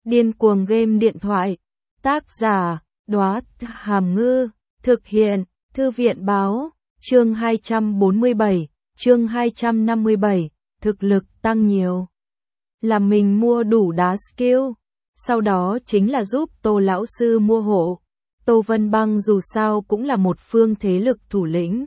Điên cuồng game điện thoại. Tác giả, Đóa Hàm Ngư. Thực hiện, Thư viện báo. Chương 247, chương 257, thực lực tăng nhiều. Là mình mua đủ đá skill. Sau đó chính là giúp Tô lão sư mua hộ. Tô Vân Băng dù sao cũng là một phương thế lực thủ lĩnh.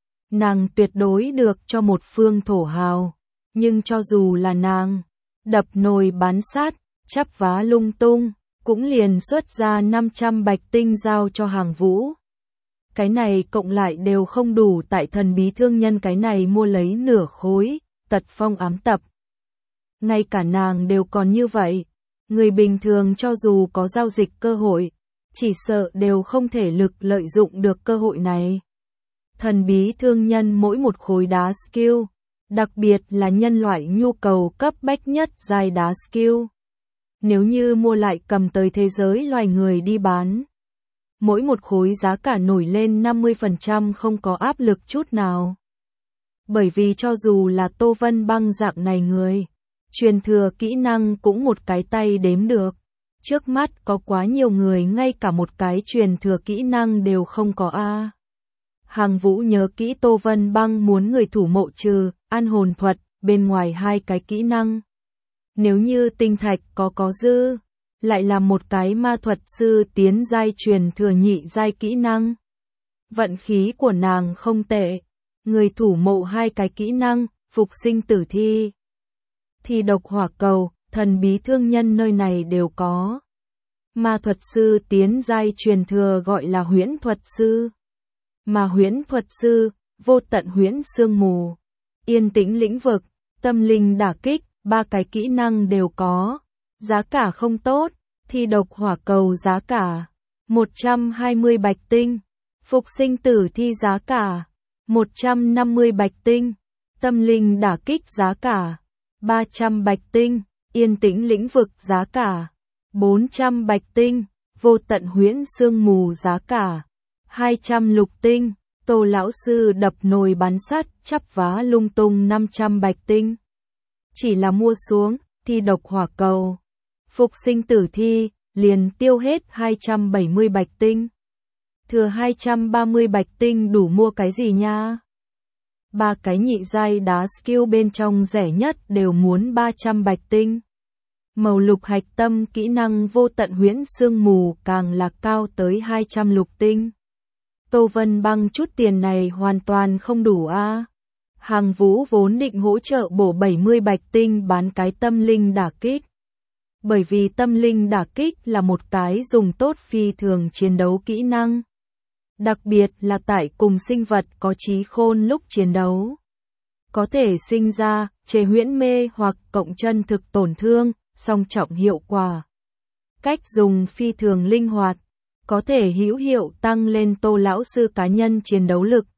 Nàng tuyệt đối được cho một phương thổ hào. Nhưng cho dù là nàng, đập nồi bán sát, chắp vá lung tung, cũng liền xuất ra 500 bạch tinh giao cho Hàng Vũ. Cái này cộng lại đều không đủ tại Thần Bí Thương Nhân cái này mua lấy nửa khối, tật phong ám tập. Ngay cả nàng đều còn như vậy. Người bình thường cho dù có giao dịch cơ hội, chỉ sợ đều không thể lực lợi dụng được cơ hội này. Thần Bí Thương Nhân mỗi một khối đá skill, đặc biệt là nhân loại nhu cầu cấp bách nhất giai đá skill. Nếu như mua lại cầm tới thế giới loài người đi bán, mỗi một khối giá cả nổi lên 50% không có áp lực chút nào. Bởi vì cho dù là Tô Vân Băng dạng này người, truyền thừa kỹ năng cũng một cái tay đếm được. Trước mắt có quá nhiều người ngay cả một cái truyền thừa kỹ năng đều không có a. Hàng Vũ nhớ kỹ Tô Vân Băng muốn người thủ mộ trừ an hồn thuật bên ngoài hai cái kỹ năng. Nếu như tinh thạch có dư, lại là một cái ma thuật sư tiến giai truyền thừa nhị giai kỹ năng. Vận khí của nàng không tệ, người thủ mộ hai cái kỹ năng, phục sinh tử thi, thi độc hỏa cầu, Thần Bí Thương Nhân nơi này đều có. Ma thuật sư tiến giai truyền thừa gọi là huyễn thuật sư. Mà huyễn thuật sư, vô tận huyễn sương mù, yên tĩnh lĩnh vực, tâm linh đả kích, ba cái kỹ năng đều có. Giá cả không tốt, thi độc hỏa cầu giá cả 120 bạch tinh, phục sinh tử thi giá cả 150 bạch tinh, tâm linh đả kích giá cả 300 bạch tinh, yên tĩnh lĩnh vực giá cả 400 bạch tinh, vô tận huyễn sương mù giá cả 200 lục tinh, Tô lão sư đập nồi bán sắt chắp vá lung tung 500 bạch tinh. Chỉ là mua xuống, thi độc hỏa cầu, phục sinh tử thi, liền tiêu hết 270 bạch tinh. Thừa 230 bạch tinh đủ mua cái gì nha? Ba cái nhị giai đá skill bên trong rẻ nhất đều muốn 300 bạch tinh. Màu lục hạch tâm kỹ năng vô tận huyễn sương mù càng là cao tới 200 lục tinh. Tô Vân Băng chút tiền này hoàn toàn không đủ a. Hàng Vũ vốn định hỗ trợ bổ 70 bạch tinh bán cái tâm linh đả kích. Bởi vì tâm linh đả kích là một cái dùng tốt phi thường chiến đấu kỹ năng. Đặc biệt là tại cùng sinh vật có trí khôn lúc chiến đấu. Có thể sinh ra, chế huyễn mê hoặc cộng chân thực tổn thương, song trọng hiệu quả. Cách dùng phi thường linh hoạt, có thể hữu hiệu tăng lên Tô lão sư cá nhân chiến đấu lực.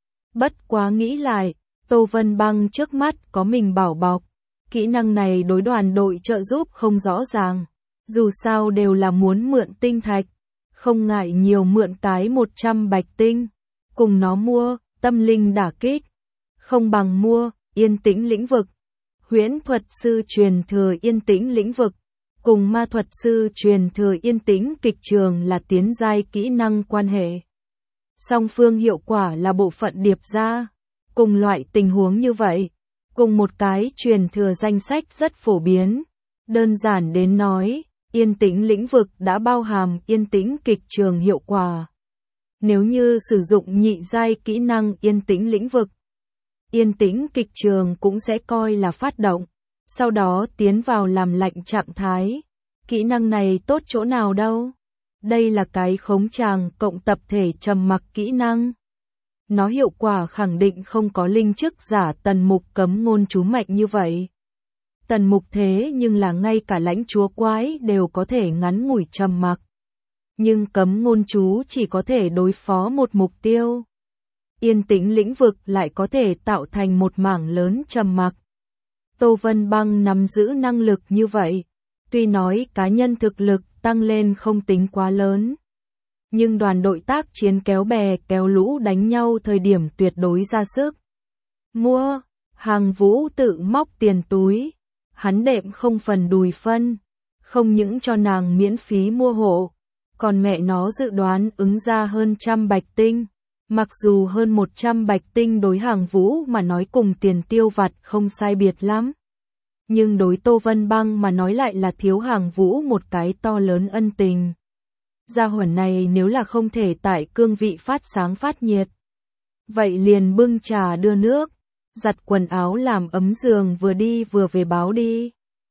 Bất quá nghĩ lại, Tô Vân Băng trước mắt có mình bảo bọc. Kỹ năng này đối đoàn đội trợ giúp không rõ ràng. Dù sao đều là muốn mượn tinh thạch. Không ngại nhiều mượn cái 100 bạch tinh. Cùng nó mua, tâm linh đả kích. Không bằng mua, yên tĩnh lĩnh vực. Huyễn thuật sư truyền thừa yên tĩnh lĩnh vực. Cùng ma thuật sư truyền thừa yên tĩnh kịch trường là tiến giai kỹ năng quan hệ. Song phương hiệu quả là bộ phận điệp ra. Cùng loại tình huống như vậy, cùng một cái truyền thừa danh sách rất phổ biến. Đơn giản đến nói, yên tĩnh lĩnh vực đã bao hàm yên tĩnh kịch trường hiệu quả. Nếu như sử dụng nhị giai kỹ năng yên tĩnh lĩnh vực, yên tĩnh kịch trường cũng sẽ coi là phát động, sau đó tiến vào làm lạnh trạng thái. Kỹ năng này tốt chỗ nào đâu? Đây là cái khống tràng cộng tập thể trầm mặc kỹ năng. Nó hiệu quả khẳng định không có linh chức giả tần mục cấm ngôn chú mạnh như vậy. Tần mục thế nhưng là ngay cả lãnh chúa quái đều có thể ngắn ngủi trầm mặc. Nhưng cấm ngôn chú chỉ có thể đối phó một mục tiêu. Yên tĩnh lĩnh vực lại có thể tạo thành một mảng lớn trầm mặc. Tô Vân Băng nắm giữ năng lực như vậy. Tuy nói cá nhân thực lực tăng lên không tính quá lớn. Nhưng đoàn đội tác chiến kéo bè kéo lũ đánh nhau thời điểm tuyệt đối ra sức. Mua, Hàng Vũ tự móc tiền túi, hắn đệm không phần đùi phân, không những cho nàng miễn phí mua hộ, còn mẹ nó dự đoán ứng ra hơn 100 bạch tinh. Mặc dù hơn 100 bạch tinh đối Hàng Vũ mà nói cùng tiền tiêu vặt không sai biệt lắm, nhưng đối Tô Vân Băng mà nói lại là thiếu Hàng Vũ một cái to lớn ân tình. Gia hỏa này nếu là không thể tại cương vị phát sáng phát nhiệt, vậy liền bưng trà đưa nước, giặt quần áo làm ấm giường vừa đi vừa về báo đi.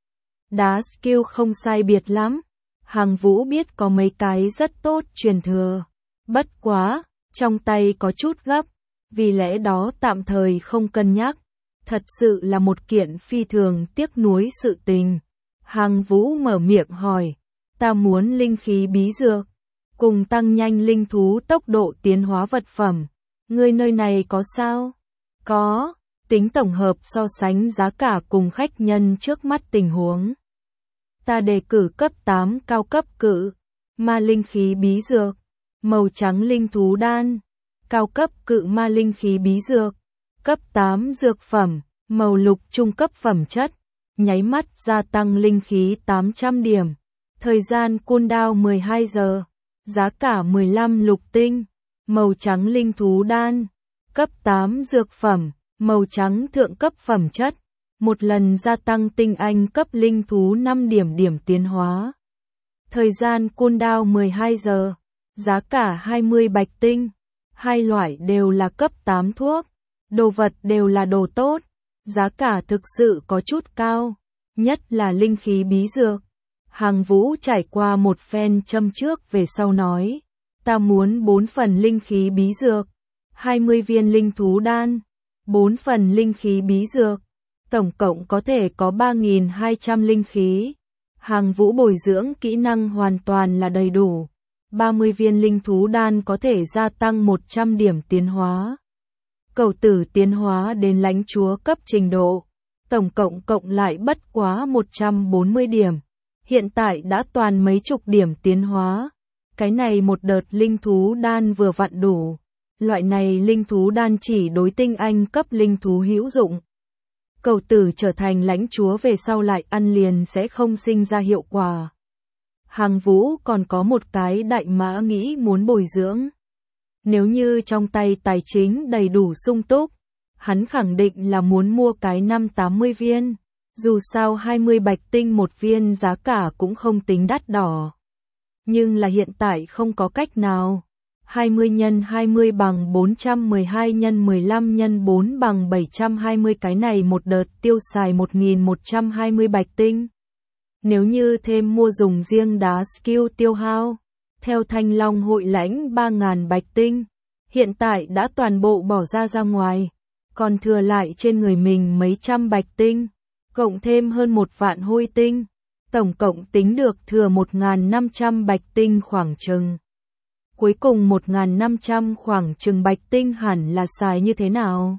Đá skill không sai biệt lắm, Hàng Vũ biết có mấy cái rất tốt truyền thừa. Bất quá, trong tay có chút gấp, vì lẽ đó tạm thời không cân nhắc. Thật sự là một kiện phi thường tiếc nuối sự tình. Hàng Vũ mở miệng hỏi, ta muốn linh khí bí dược, cùng tăng nhanh linh thú tốc độ tiến hóa vật phẩm. Ngươi nơi này có sao? Có, tính tổng hợp so sánh giá cả cùng khách nhân trước mắt tình huống. Ta đề cử cấp 8 cao cấp cự, ma linh khí bí dược, màu trắng linh thú đan, cao cấp cự ma linh khí bí dược, cấp 8 dược phẩm, màu lục trung cấp phẩm chất, nháy mắt gia tăng linh khí 800 điểm, thời gian cooldown 12 giờ, giá cả 15 lục tinh, màu trắng linh thú đan, cấp 8 dược phẩm, màu trắng thượng cấp phẩm chất, một lần gia tăng tinh anh cấp linh thú 5 điểm tiến hóa. Thời gian cooldown 12 giờ, giá cả 20 bạch tinh, hai loại đều là cấp 8 thuốc, đồ vật đều là đồ tốt, giá cả thực sự có chút cao, nhất là linh khí bí dược. Hàng Vũ trải qua một phen châm trước về sau nói, ta muốn 4 phần linh khí bí dược, 20 viên linh thú đan, 4 phần linh khí bí dược, tổng cộng có thể có 3.200 linh khí. Hàng Vũ bồi dưỡng kỹ năng hoàn toàn là đầy đủ, 30 viên linh thú đan có thể gia tăng 100 điểm tiến hóa. Cầu tử tiến hóa đến lãnh chúa cấp trình độ, tổng cộng lại bất quá 140 điểm. Hiện tại đã toàn mấy chục điểm tiến hóa. Cái này một đợt linh thú đan vừa vặn đủ. Loại này linh thú đan chỉ đối tinh anh cấp linh thú hữu dụng. Cầu tử trở thành lãnh chúa về sau lại ăn liền sẽ không sinh ra hiệu quả. Hàng Vũ còn có một cái đại mã nghĩ muốn bồi dưỡng. Nếu như trong tay tài chính đầy đủ sung túc, hắn khẳng định là muốn mua cái 5-80 viên. Dù sao 20 bạch tinh một viên giá cả cũng không tính đắt đỏ. Nhưng là hiện tại không có cách nào. 20 x 20 bằng 412 x 15 x 4 bằng 720, cái này một đợt tiêu xài 1.120 bạch tinh. Nếu như thêm mua dùng riêng đá skill tiêu hao, theo Thanh Long hội lãnh 3.000 bạch tinh, hiện tại đã toàn bộ bỏ ra ngoài, còn thừa lại trên người mình mấy trăm bạch tinh, cộng thêm hơn 1 vạn hôi tinh, tổng cộng tính được thừa 1.500 bạch tinh khoảng chừng. Cuối cùng 1.500 khoảng chừng bạch tinh hẳn là xài như thế nào?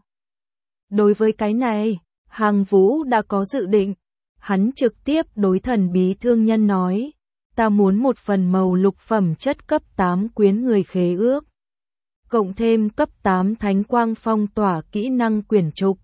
Đối với cái này, Hàng Vũ đã có dự định. Hắn trực tiếp đối thần bí thương nhân nói, ta muốn một phần màu lục phẩm chất cấp 8 quyến người khế ước, cộng thêm cấp 8 thánh quang phong tỏa kỹ năng quyển trục.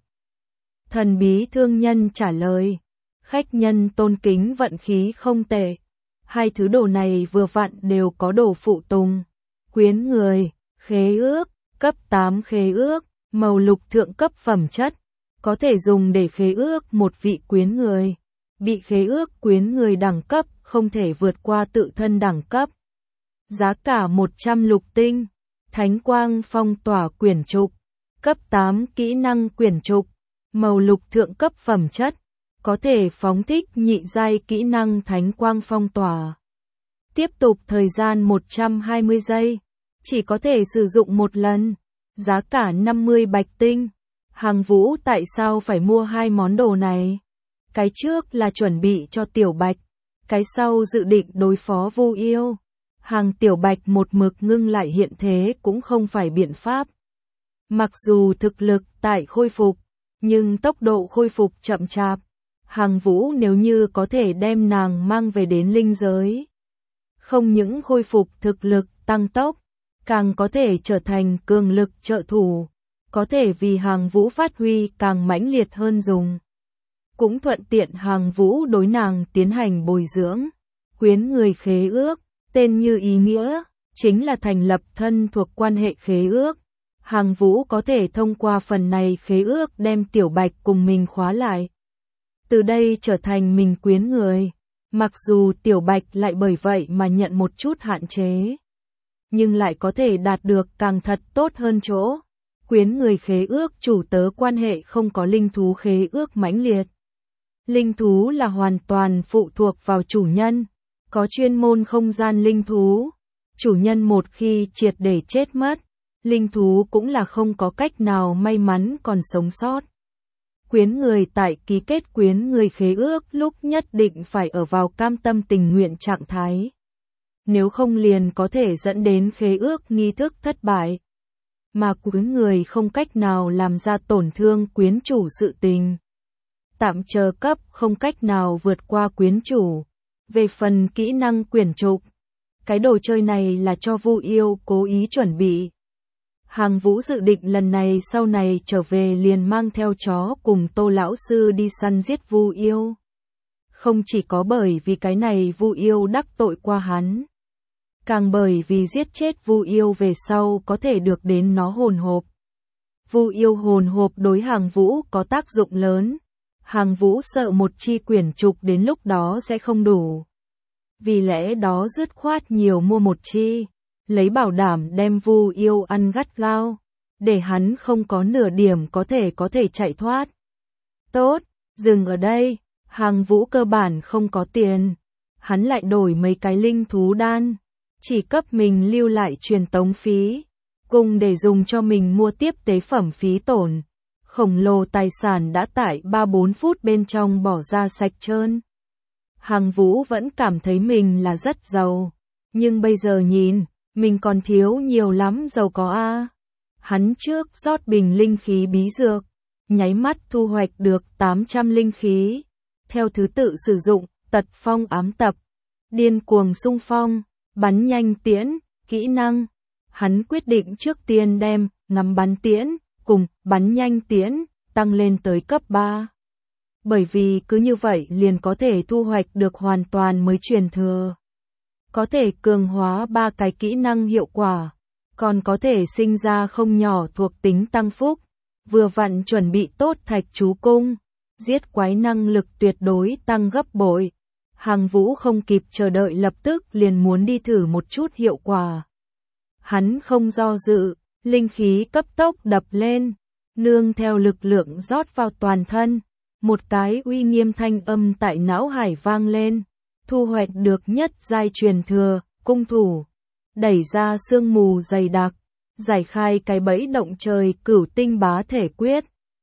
Thần bí thương nhân trả lời, khách nhân tôn kính vận khí không tệ, hai thứ đồ này vừa vặn đều có đồ phụ tùng. Quyến người, khế ước, cấp 8 khế ước, màu lục thượng cấp phẩm chất, có thể dùng để khế ước một vị quyến người. Bị khế ước quyến người đẳng cấp không thể vượt qua tự thân đẳng cấp. Giá cả 100 lục tinh, thánh quang phong tỏa quyển trục, cấp 8 kỹ năng quyển trục, màu lục thượng cấp phẩm chất, có thể phóng thích nhị giai kỹ năng thánh quang phong tỏa. Tiếp tục thời gian 120 giây, chỉ có thể sử dụng một lần, giá cả 50 bạch tinh. Hàng Vũ tại sao phải mua hai món đồ này? Cái trước là chuẩn bị cho Tiểu Bạch, cái sau dự định đối phó Vu Yêu. Hàng Tiểu Bạch một mực ngưng lại hiện thế cũng không phải biện pháp. Mặc dù thực lực tại khôi phục, nhưng tốc độ khôi phục chậm chạp. Hàng Vũ nếu như có thể đem nàng mang về đến linh giới, không những khôi phục thực lực tăng tốc, càng có thể trở thành cường lực trợ thủ, có thể vì Hàng Vũ phát huy càng mãnh liệt hơn dùng. Cũng thuận tiện Hàng Vũ đối nàng tiến hành bồi dưỡng. Quyến người khế ước, tên như ý nghĩa, chính là thành lập thân thuộc quan hệ khế ước. Hàng Vũ có thể thông qua phần này khế ước đem Tiểu Bạch cùng mình khóa lại. Từ đây trở thành mình quyến người. Mặc dù Tiểu Bạch lại bởi vậy mà nhận một chút hạn chế, nhưng lại có thể đạt được càng thật tốt hơn chỗ. Quyến người khế ước chủ tớ quan hệ không có linh thú khế ước mãnh liệt. Linh thú là hoàn toàn phụ thuộc vào chủ nhân, có chuyên môn không gian linh thú. Chủ nhân một khi triệt để chết mất, linh thú cũng là không có cách nào may mắn còn sống sót. Quyến người tại ký kết quyến người khế ước lúc nhất định phải ở vào cam tâm tình nguyện trạng thái. Nếu không liền có thể dẫn đến khế ước nghi thức thất bại. Mà quyến người không cách nào làm ra tổn thương quyến chủ sự tình. Tạm chờ cấp không cách nào vượt qua quyến chủ. Về phần kỹ năng quyển trục, cái đồ chơi này là cho Vu Yêu cố ý chuẩn bị. Hàng Vũ dự định lần này sau này trở về liền mang theo chó cùng Tô lão sư đi săn giết Vu Yêu. Không chỉ có bởi vì cái này Vu Yêu đắc tội qua hắn, càng bởi vì giết chết Vu Yêu về sau có thể được đến nó hồn hộp. Vu Yêu hồn hộp đối Hàng Vũ có tác dụng lớn. Hàng Vũ sợ một chi quyển trục đến lúc đó sẽ không đủ. Vì lẽ đó dứt khoát nhiều mua một chi, lấy bảo đảm đem Vu Yêu ăn gắt gao, để hắn không có nửa điểm có thể chạy thoát. Tốt, dừng ở đây, Hàng Vũ cơ bản không có tiền. Hắn lại đổi mấy cái linh thú đan, chỉ cấp mình lưu lại truyền tống phí, cùng để dùng cho mình mua tiếp tế phẩm phí tổn. Khổng lồ tài sản đã tại 3-4 phút bên trong bỏ ra sạch trơn. Hàng Vũ vẫn cảm thấy mình là rất giàu, nhưng bây giờ nhìn, mình còn thiếu nhiều lắm giàu có a. Hắn trước rót bình linh khí bí dược, nháy mắt thu hoạch được 800 linh khí, theo thứ tự sử dụng tật phong ám tập, điên cuồng xung phong, bắn nhanh tiễn, kỹ năng. Hắn quyết định trước tiên đem ngắm bắn tiễn cùng bắn nhanh tiễn tăng lên tới cấp 3. Bởi vì cứ như vậy liền có thể thu hoạch được hoàn toàn mới truyền thừa. Có thể cường hóa 3 cái kỹ năng hiệu quả, còn có thể sinh ra không nhỏ thuộc tính tăng phúc. Vừa vặn chuẩn bị tốt thạch chú cung, giết quái năng lực tuyệt đối tăng gấp bội. Hàng Vũ không kịp chờ đợi lập tức liền muốn đi thử một chút hiệu quả. Hắn không do dự, linh khí cấp tốc đập lên, nương theo lực lượng rót vào toàn thân. Một cái uy nghiêm thanh âm tại não hải vang lên, thu hoạch được nhất giai truyền thừa, cung thủ, đẩy ra sương mù dày đặc, giải khai cái bẫy động trời cửu tinh bá thể quyết.